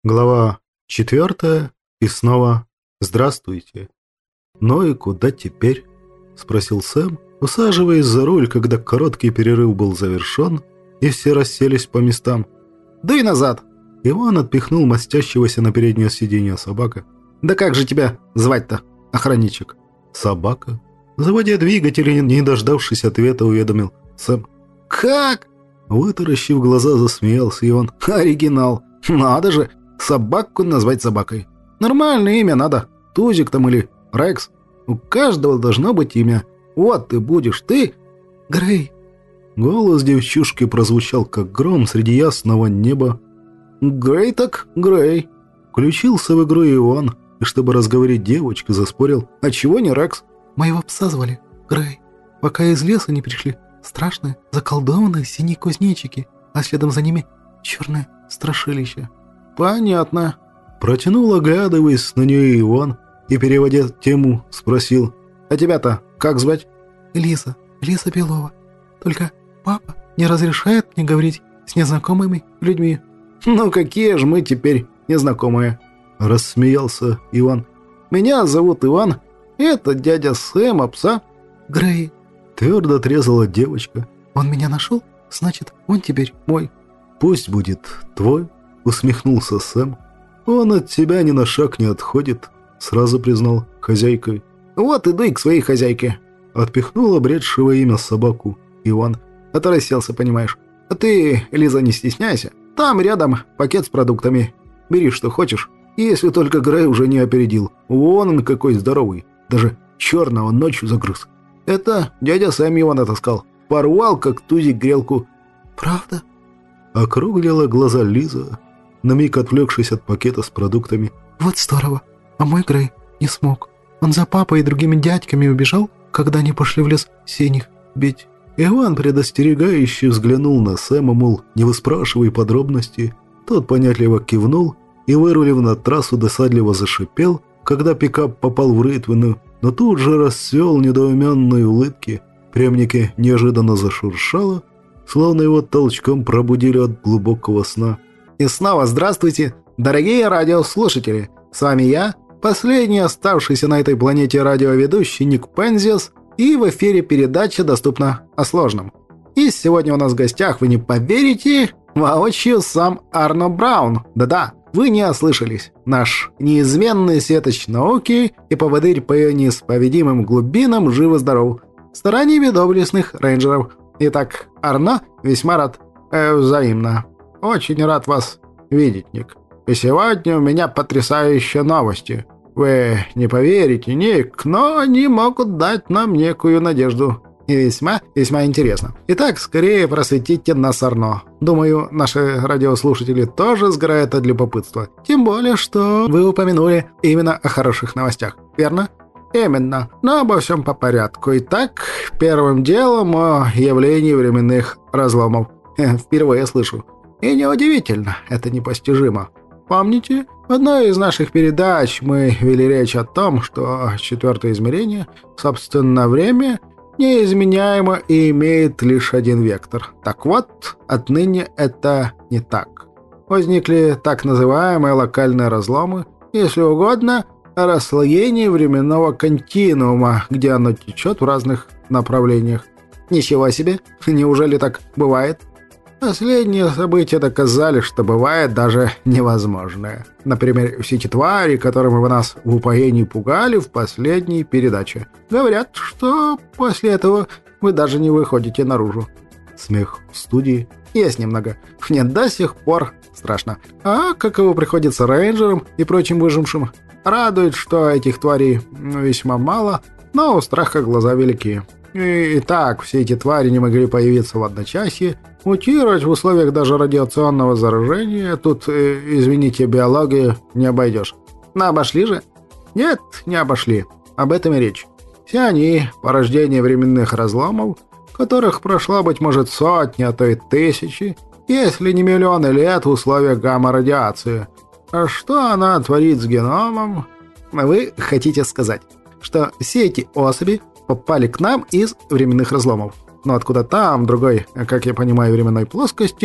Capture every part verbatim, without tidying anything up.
Глава четвертая. И снова «Здравствуйте». «Ну и куда теперь?» – спросил Сэм, усаживаясь за руль, когда короткий перерыв был завершен, и все расселись по местам. «Дуй назад!» Иван отпихнул мастящегося на переднее сиденье собака. «Да как же тебя звать-то, охранничек?» «Собака». Заводя двигатель и не дождавшись ответа, уведомил Сэм. «Как?» Вытаращив глаза, засмеялся Иван. «Оригинал! Надо же! Собаку назвать собакой! Нормальное имя надо! Тузик там или Рекс! У каждого должно быть имя! Вот ты будешь, ты...» «Грей!» Голос девчушки прозвучал, как гром среди ясного неба. «Грей так Грей!» Включился в игру Иван, и чтобы разговорить девочку, заспорил. «А чего не Рекс?» «Моего пса звали Грей, пока из леса не пришли страшные, заколдованные синие кузнечики, а следом за ними черное страшилище». «Понятно». Протянул, оглядываясь на нее Иван, и, переводя тему, спросил. «А тебя-то как звать?» «Лиза, Лиза Белова. Только папа не разрешает мне говорить с незнакомыми людьми». «Ну какие же мы теперь незнакомые?» Рассмеялся Иван. «Меня зовут Иван. Это дядя Сэма, пса». «Грей», твердо отрезала девочка. «Он меня нашел? Значит, он теперь мой». «Пусть будет твой», усмехнулся Сэм. «Он от тебя ни на шаг не отходит», сразу признал хозяйкой. «Вот иду и к своей хозяйке», отпихнул обретшего имя собаку Иван. «А то расселся, понимаешь. А ты, Лиза, не стесняйся. Там рядом пакет с продуктами. Бери, что хочешь. Если только Грей уже не опередил. Вон он какой здоровый. Даже черного ночью загрыз. Это дядя Сэм его натаскал. Порвал, как тузик, грелку». «Правда?» Округлила глаза Лиза, на миг отвлекшись от пакета с продуктами. «Вот здорово. А мой Грей не смог. Он за папой и другими дядьками убежал, когда они пошли в лес синих бить». Иван предостерегающе взглянул на Сэма, мол, не выспрашивай подробности. Тот понятливо кивнул и, вырулив на трассу, досадливо зашипел, когда пикап попал в рытвину, но тут же расцвел недоуменной улыбки. Прямнике неожиданно зашуршало, словно его толчком пробудили от глубокого сна. «И снова здравствуйте, дорогие радиослушатели! С вами я, последний оставшийся на этой планете радиоведущий Ник Пензиас, и в эфире передача «Доступно о сложном». И сегодня у нас в гостях, вы не поверите, воочию сам Арно Браун. Да-да, вы не ослышались. Наш неизменный светоч науки и поводырь по неисповедимым глубинам жив-здоров, стараниями доблестных рейнджеров. Итак, Арно, весьма рад. Э, взаимно. Очень рад вас видеть, Ник. И сегодня у меня потрясающие новости. Вы не поверите, Ник, но они могут дать нам некую надежду. И весьма, весьма интересно. Итак, скорее просветите нас, Арно. Думаю, наши радиослушатели тоже сгорают от любопытства. Тем более, что вы упомянули именно о хороших новостях, верно? Именно. Но обо всем по порядку. Итак, первым делом о явлении временных разломов. Впервые слышу. И неудивительно, это непостижимо. Помните, в одной из наших передач мы вели речь о том, что четвертое измерение, собственно, время, неизменяемо и имеет лишь один вектор. Так вот, отныне это не так. Возникли так называемые локальные разломы, если угодно, расслоение временного континуума, где оно течет в разных направлениях. Ничего себе, неужели так бывает? Последние события доказали, что бывает даже невозможное. Например, все эти твари, которыми вы нас в упоении пугали в последней передаче. Говорят, что после этого вы даже не выходите наружу. Смех в студии. Есть немного. Мне до сих пор страшно. А каково приходится рейнджерам и прочим выжившим? Радует, что этих тварей весьма мало, но у страха глаза велики. И, и так, все эти твари не могли появиться в одночасье. Мутировать в условиях даже радиационного заражения тут, э, извините, биологию не обойдешь. Но обошли же? Нет, не обошли. Об этом и речь. Все они – порождение временных разломов, которых прошло, быть может, сотни, а то и тысячи, если не миллионы лет в условиях гамма-радиации. А что она творит с геномом? Вы хотите сказать, что все эти особи попали к нам из временных разломов? Но откуда там, другой, как я понимаю, временной плоскости,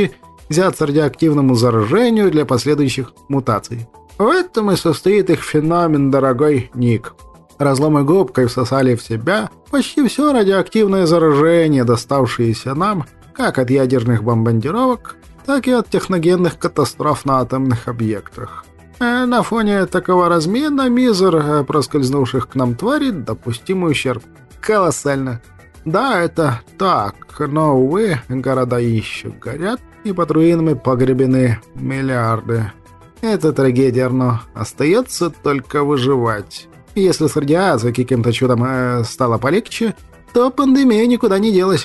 взяться радиоактивному заражению для последующих мутаций. В этом и состоит их феномен, дорогой Ник. Разломы губкой всосали в себя почти все радиоактивное заражение, доставшееся нам как от ядерных бомбардировок, так и от техногенных катастроф на атомных объектах. На фоне такого размена мизер проскользнувших к нам тварей допустимый ущерб колоссально. Да, это так, но, увы, города еще горят, и под руинами погребены миллиарды. Это трагедия, но остается только выживать. Если с радиацией каким-то чудом э, стало полегче, то пандемия никуда не делась.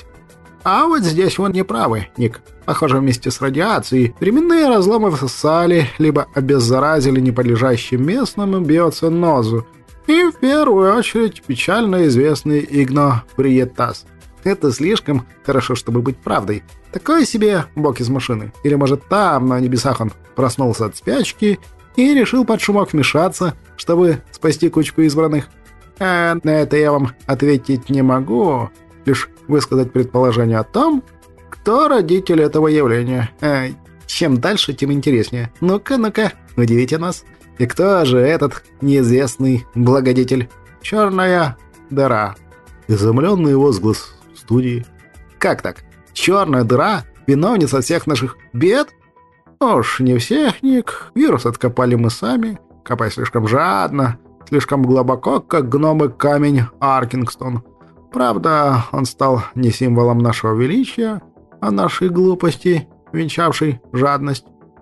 А вот здесь вы не правы, Ник. Похоже, вместе с радиацией временные разломы всосали, либо обеззаразили неподлежащим местным биоценозу. И в первую очередь печально известный игноприетаз. Это слишком хорошо, чтобы быть правдой. Такой себе бог из машины. Или может там, на небесах, он проснулся от спячки и решил под шумок вмешаться, чтобы спасти кучку избранных. А на это я вам ответить не могу. Лишь высказать предположение о том, кто родитель этого явления. А чем дальше, тем интереснее. Ну-ка, ну-ка, удивите нас. И кто же этот неизвестный благодетель? Черная дыра. Изумленный возглас в студии. Как так? Черная дыра? Виновница всех наших бед? Уж не всех, Ник. Вирус откопали мы сами, копая слишком жадно, слишком глубоко, как гномы камень Аркингстон. Правда, он стал не символом нашего величия, а нашей глупости, венчавшей жадность.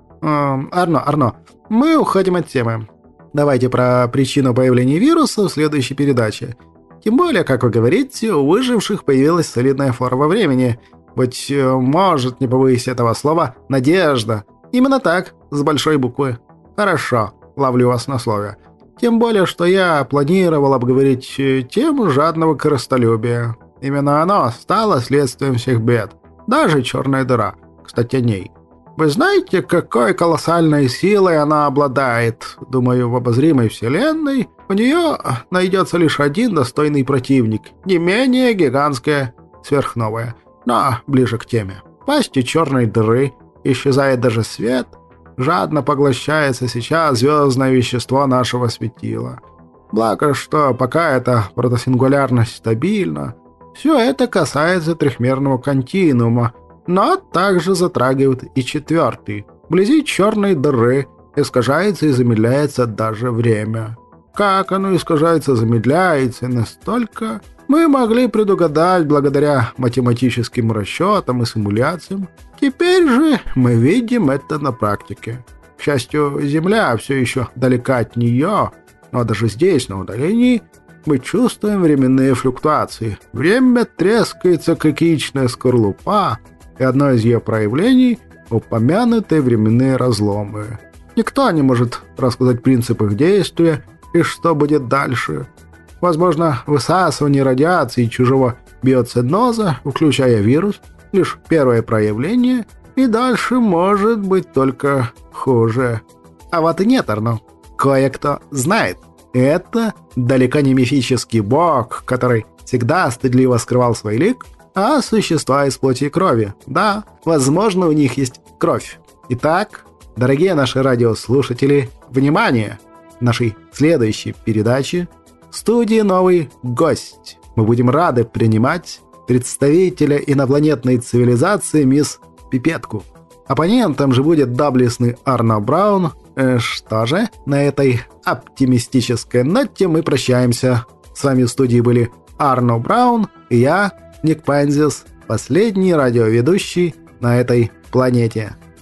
Эм, Арно, Арно, мы уходим от темы. Давайте про причину появления вируса в следующей передаче. Тем более, как вы говорите, у выживших появилась солидная фора во времени. Быть может, не побоюсь этого слова, надежда. Именно так, с большой буквы. Хорошо, ловлю вас на слове. Тем более, что я планировал обговорить тему жадного корыстолюбия. Именно оно стало следствием всех бед. Даже черная дыра. Кстати, о ней. Вы знаете, какой колоссальной силой она обладает? Думаю, в обозримой вселенной у нее найдется лишь один достойный противник. Не менее гигантская сверхновая. Но ближе к теме. В пасти черной дыры исчезает даже свет. Жадно поглощается сейчас звездное вещество нашего светила. Благо, что пока эта протосингулярность стабильна, все это касается трехмерного континуума, но также затрагивает и четвертый. Вблизи черной дыры искажается и замедляется даже время. Как оно искажается и замедляется настолько, мы могли предугадать благодаря математическим расчетам и симуляциям. Теперь же мы видим это на практике. К счастью, Земля все еще далека от нее, но даже здесь, на удалении, мы чувствуем временные флуктуации. Время трескается, как яичная скорлупа, и одно из ее проявлений – упомянутые временные разломы. Никто не может рассказать принцип их действия и что будет дальше. Возможно, высасывание радиации чужого биоценоза, включая вирус, лишь первое проявление, и дальше может быть только хуже. А вот и нет, Арно. Кое-кто знает. Это далеко не мифический бог, который всегда стыдливо скрывал свой лик, а существа из плоти и крови. Да, возможно, у них есть кровь. Итак, дорогие наши радиослушатели, внимание! В нашей следующей передаче в студии новый гость. Мы будем рады принимать представителя инопланетной цивилизации мисс Пипетку. Оппонентом же будет доблестный Арно Браун. Э, что же, на этой оптимистической ноте мы прощаемся. С вами в студии были Арно Браун и я, Ник Пензис, последний радиоведущий на этой планете.